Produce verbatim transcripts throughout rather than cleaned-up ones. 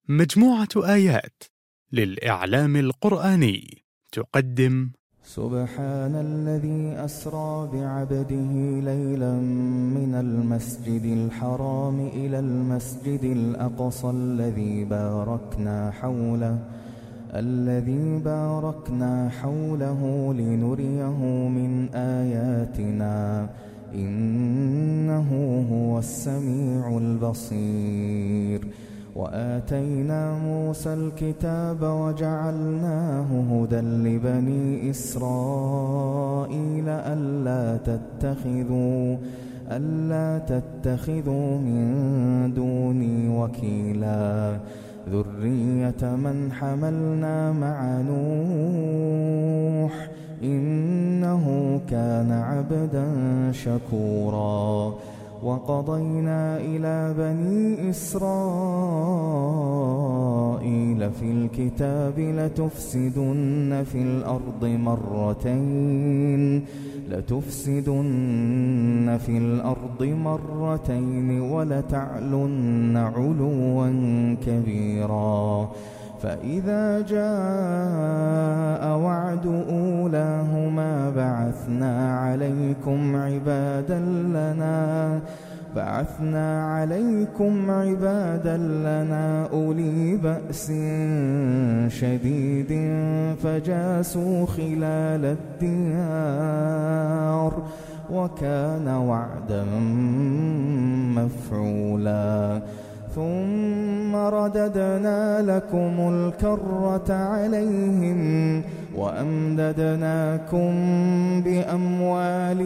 مجموعة آيات للإعلام القرآني تقدم سبحان الذي أسرى بعبده ليلا من المسجد الحرام إلى المسجد الأقصى الذي باركنا حوله الذي باركنا حوله لنريه من آياتنا إنه هو السميع البصير. وآتينا موسى الكتاب وجعلناه هدى لبني إسرائيل ألا تتخذوا ألا تتخذوا من دوني وكيلا ذرية من حملنا مع نوح إنه كان عبدا شكورا. وقضينا إلى بني إسرائيل في الكتاب لتفسدن في الأرض مرتين لتفسدن في الأرض مرتين ولتعلن علوا كبيرا. فإذا جاء وعد أولاهما بعثنا عليكم عبادا لنا بعثنا عليكم عبادا لنا أولي بأس شديد فجاسوا خلال الديار وكان وعدا مفعولا. ثم رددنا لكم الكرة عليهم وأمددناكم بأموال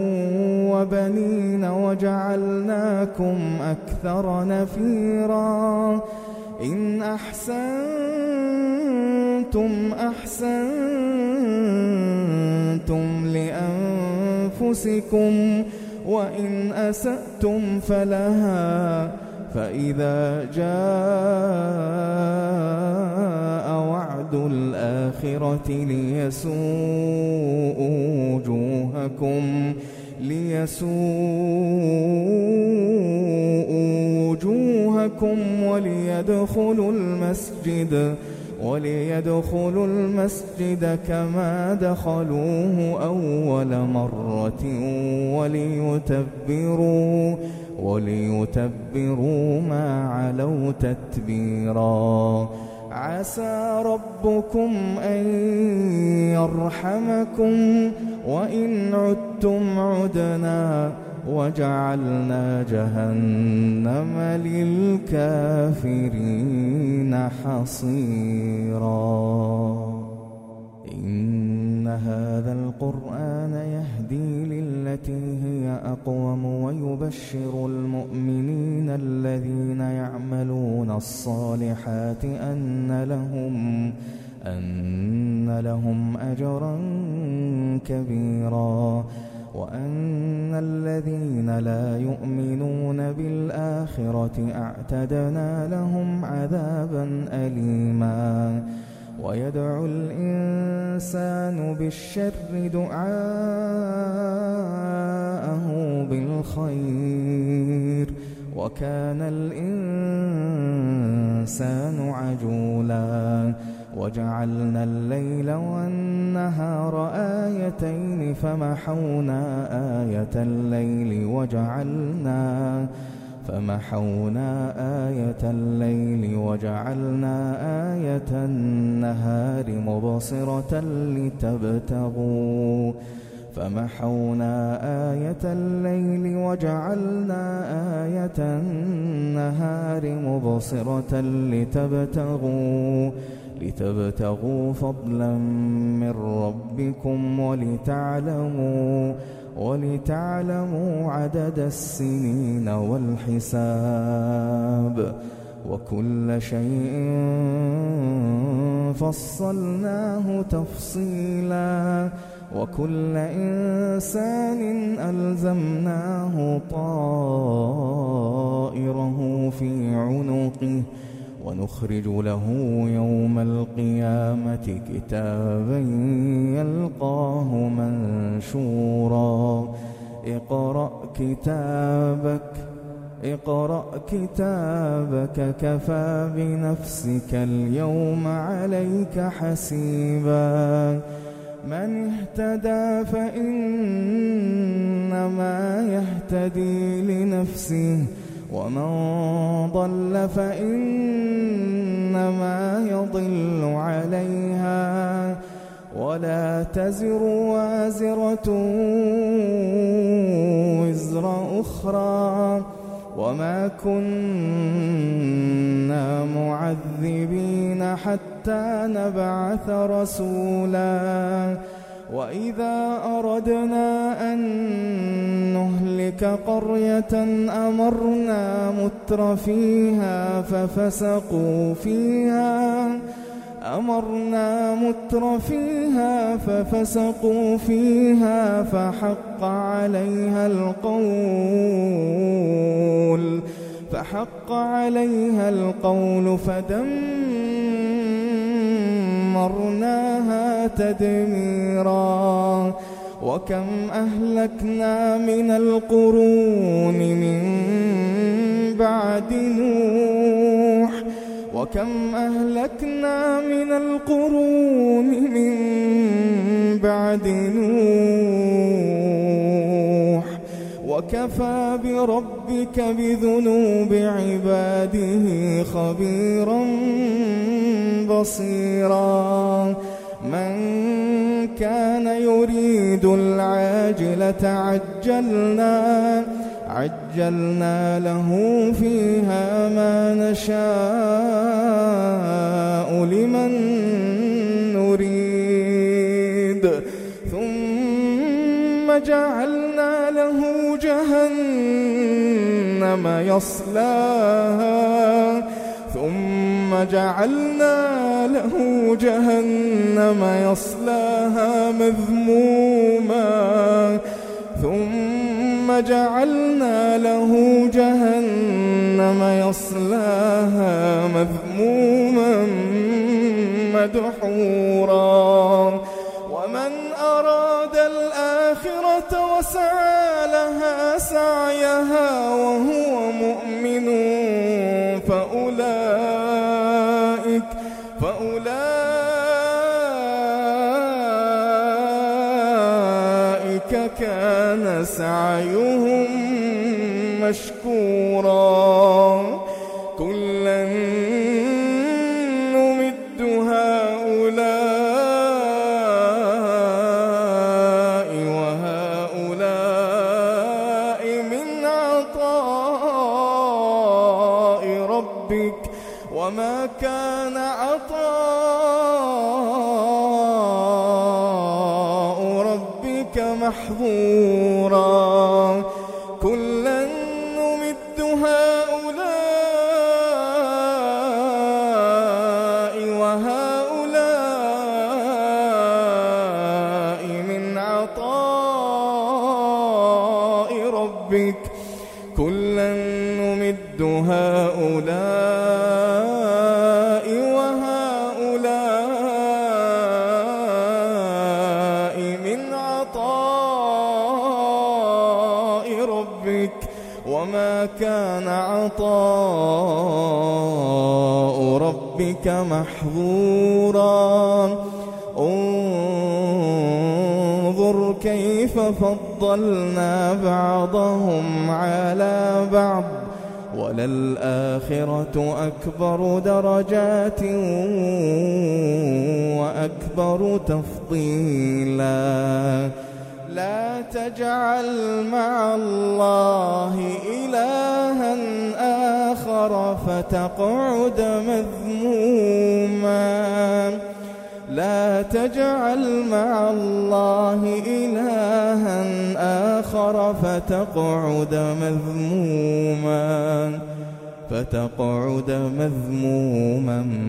وبنين وجعلناكم أكثر نفيرا. إن أحسنتم أحسنتم لأنفسكم وإن أسأتم فلها. فإذا جاء وعد الآخرة ليسوءوا وجوهكم ليسوءوا وجوهكم وليدخلوا المسجد وليدخلوا المسجد كما دخلوه أول مرة وليتبروا وليتبروا ما علوا تتبيرا. عسى ربكم أن يرحمكم وإن عدتم عدنا وجعلنا جهنم للكافرين حصيرا. إن هذا القرآن يهدي للتي هي أقوم ويبشر المؤمنين الذين يعملون الصالحات أن لهم أن لهم أجرا كبيرا وأن الذين لا يؤمنون بالآخرة أعتدنا لهم عذابا أليما. ويدعو الإنسان بالشر دعاءه بالخير وكان الإنسان عجولا. وجعلنا الليل والنهار آيتين فمحونا آية الليل وجعلنا فمحونا آية الليل وجعلنا آية النهار مبصرة لتبتغوا فمحونا آية الليل وجعلنا آية النهار مبصرة لتبتغوا لتبتغوا فضلا من ربكم ولتعلموا ولتعلموا عدد السنين والحساب وكل شيء فصلناه تفصيلا. وكل إنسان ألزمناه طائره في عنقه ونخرج له يوم القيامة كتابا يلقاه منشورا. اقرأ كتابك اقرأ كتابك كفى بنفسك اليوم عليك حسيبا من اهتدى فإنما يهتدي لنفسه ومن ضل فإنما يضل عليها ولا تزر وازرة وزر أخرى وما كنا معذبين حتى نبعث رسولا وإذا أردنا أن نهلك قرية أمرنا متر فيها ففسقوا فيها أمرنا متر فيها ففسقوا فيها فحق عليها القول فحق عليها القول فدمرناها تدميرا وكم أهلكنا من القرون من بعد نوح وكم أهلكنا من القرون من بعد نوح وكفى بربك بذنوب عباده خبيرا بصيرا من كان يريد العاجلة عجلنا عجلنا له فيها ما نشاء لمن نريد ثم جعلنا له جهنم يصلاها ثم جعلنا له جهنم يصلاها مذموما ثم جعلنا له جهنم يصلاها مذموما مدحورا ومن أراد الآخرة وسعى لها سعيها وهو مؤمن فأولئك فأولئك كان سعيهم مشكورا كلا نمد هؤلاء وهؤلاء من عطاء ربك وما كان عطاء ربك محظورا كلا نمد هؤلاء وهؤلاء من عطاء ربك كلا نمد هؤلاء وهؤلاء من عطاء ربك وما كان عطاء ربك محظورا انظر كيف فضلنا بعضهم على بعض وللآخرة أكبر درجات وأكبر تفضيلا لا تجعل مع الله إلها آخر فتقعد مذموما لا تجعل مع الله إلها آخر فتقعد مذموما فتقعد مذموما